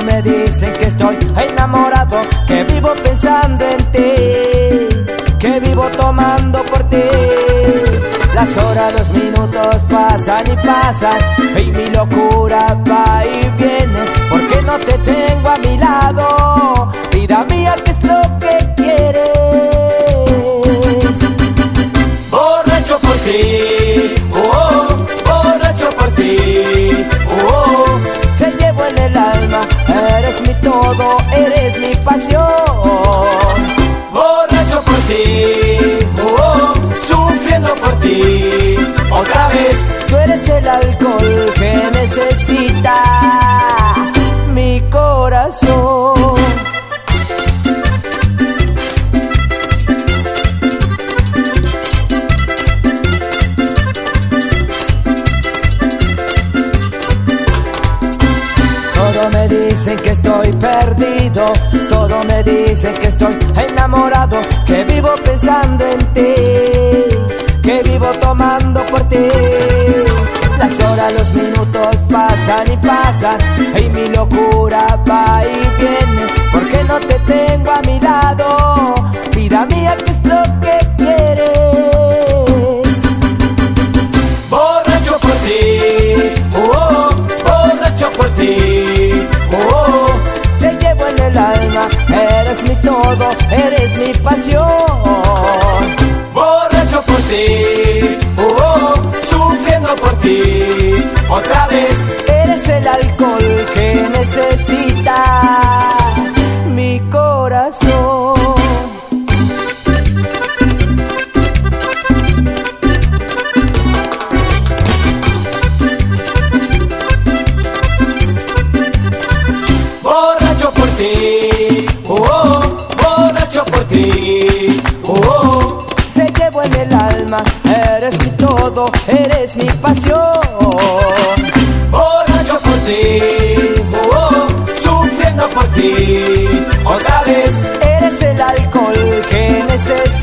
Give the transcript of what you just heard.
me dicen que estoy enamorado, que vivo pensando en ti, que vivo tomando por ti. Las horas, los minutos pasan y pasan, y mi locura va y viene, porque no te tengo a mi lado. Vida mía, ¿qué es lo que quieres? Borracho por ti, borracho por ti, te llevo en el alma, eres mi todo, eres mi pasión. borracho por ti, sufriendo por ti, otra vez. Tú eres el alcohol que necesita mi corazón. Todo me dicen que estoy perdido, todo me dicen que estoy enamorado, que vivo pensando en ti, que vivo tomando por ti. Las horas, los minutos pasan y pasan, y mi locura va y viene, porque no te tengo a mi lado. Vida mía, ¿qué es lo que quieres? Borracho por ti, borracho por ti, te llevo en el alma, eres mi todo, eres mi pasión. borracho por ti, sufriendo por ti, otra vez. Eres el alcohol que necesita mi corazón. Borracho por ti, borracho por ti, Te llevo en el alma, eres mi todo, eres mi pasión. borracho por ti, sufriendo por ti, otra vez. Eres el alcohol que necesita